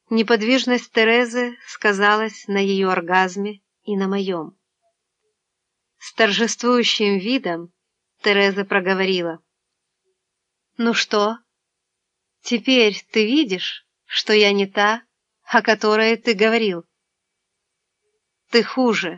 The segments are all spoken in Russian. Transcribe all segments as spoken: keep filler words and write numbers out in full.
Неподвижность Терезы сказалась на ее оргазме и на моем. С торжествующим видом Тереза проговорила: «Ну что, теперь ты видишь, что я не та, о которой ты говорил? Ты хуже».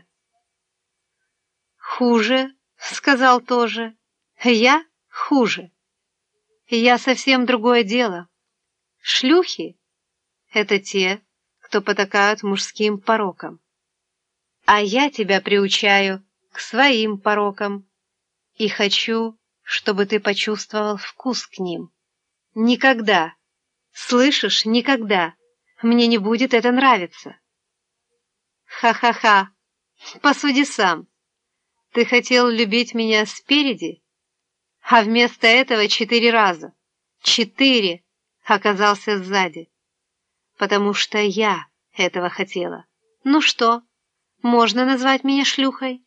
«Хуже?» — сказал тоже. «Я хуже. Я совсем другое дело. Шлюхи — это те, кто потакают мужским порокам. А я тебя приучаю к своим порокам и хочу, чтобы ты почувствовал вкус к ним. Никогда, слышишь, никогда мне не будет это нравиться». «Ха-ха-ха, посуди сам. Ты хотел любить меня спереди, а вместо этого четыре раза, четыре оказался сзади, потому что я этого хотела. Ну что, можно назвать меня шлюхой?»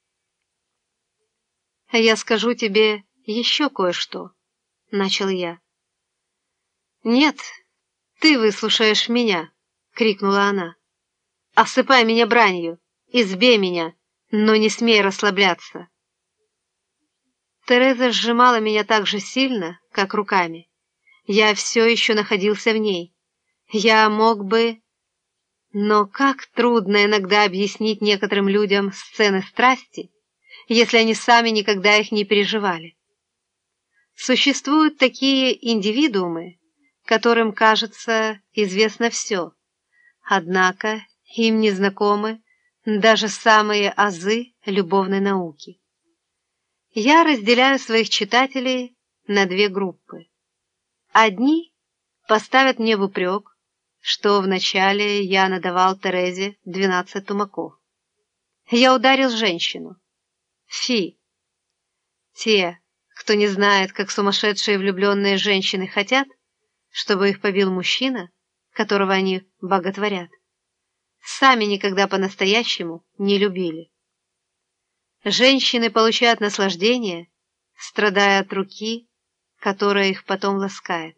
«Я скажу тебе еще кое-что», — начал я. «Нет, ты выслушаешь меня», — крикнула она. «Осыпай меня бранью, избей меня, но не смей расслабляться». Тереза сжимала меня так же сильно, как руками. Я все еще находился в ней. Я мог бы... Но как трудно иногда объяснить некоторым людям сцены страсти, если они сами никогда их не переживали. Существуют такие индивидуумы, которым, кажется, известно все, однако им не знакомы даже самые азы любовной науки. Я разделяю своих читателей на две группы. Одни поставят мне в упрек, что вначале я надавал Терезе двенадцать тумаков. Я ударил женщину. Фи! Те, кто не знает, как сумасшедшие влюбленные женщины хотят, чтобы их побил мужчина, которого они боготворят, сами никогда по-настоящему не любили. Женщины получают наслаждение, страдая от руки, которая их потом ласкает.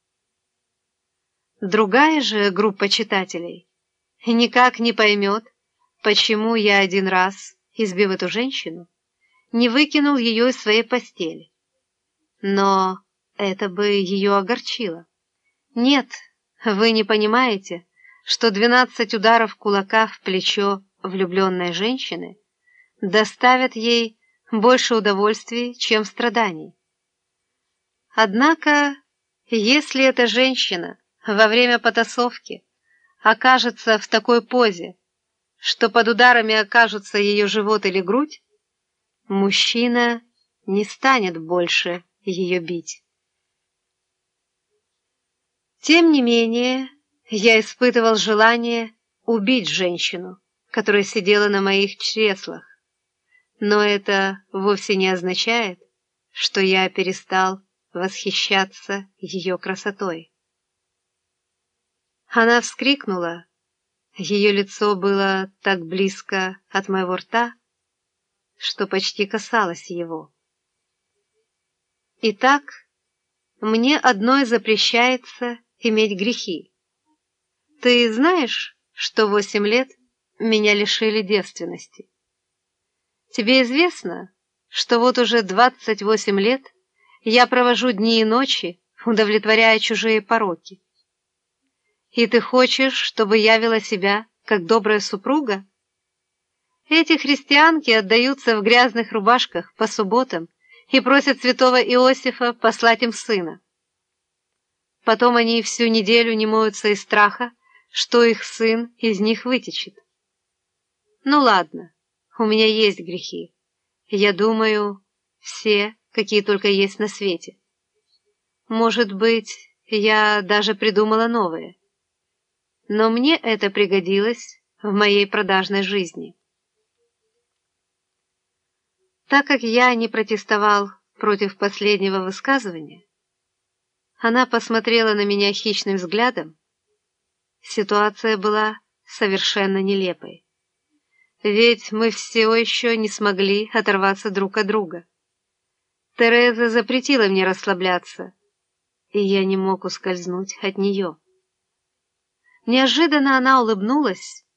Другая же группа читателей никак не поймет, почему я один раз, избив эту женщину, не выкинул ее из своей постели. Но это бы ее огорчило. Нет, вы не понимаете, что двенадцать ударов кулака в плечо влюбленной женщины доставят ей больше удовольствий, чем страданий. Однако, если эта женщина во время потасовки окажется в такой позе, что под ударами окажутся ее живот или грудь, мужчина не станет больше ее бить. Тем не менее, я испытывал желание убить женщину, которая сидела на моих чреслах, но это вовсе не означает, что я перестал восхищаться ее красотой. Она вскрикнула, ее лицо было так близко от моего рта, что почти касалось его. Итак, мне одной запрещается иметь грехи. Ты знаешь, что восемь лет меня лишили девственности? Тебе известно, что вот уже двадцать восемь лет я провожу дни и ночи, удовлетворяя чужие пороки? И ты хочешь, чтобы я вела себя, как добрая супруга? Эти христианки отдаются в грязных рубашках по субботам и просят святого Иосифа послать им сына. Потом они всю неделю не моются из страха, что их сын из них вытечет. Ну ладно, у меня есть грехи. Я думаю, все, какие только есть на свете. Может быть, я даже придумала новые. Но мне это пригодилось в моей продажной жизни. Так как я не протестовал против последнего высказывания, она посмотрела на меня хищным взглядом. Ситуация была совершенно нелепой. Ведь мы все еще не смогли оторваться друг от друга. Тереза запретила мне расслабляться, и я не мог ускользнуть от нее. Неожиданно она улыбнулась